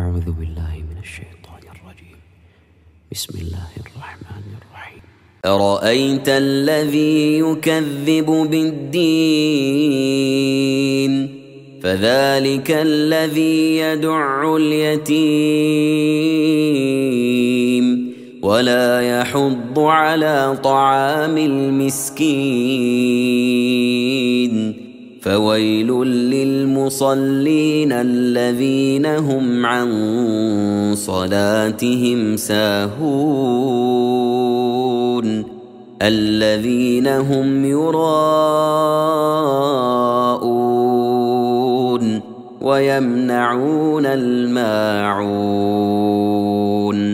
أعوذ بالله من الشيطان الرجيم. بسم الله الرحمن الرحيم. أرأيت الذي يكذب بالدين فذلك الذي يدع اليتيم ولا يحض على طعام المسكين فويل للمصلين الذين هم عن صلاتهم ساهون الذين هم يراءون ويمنعون الماعون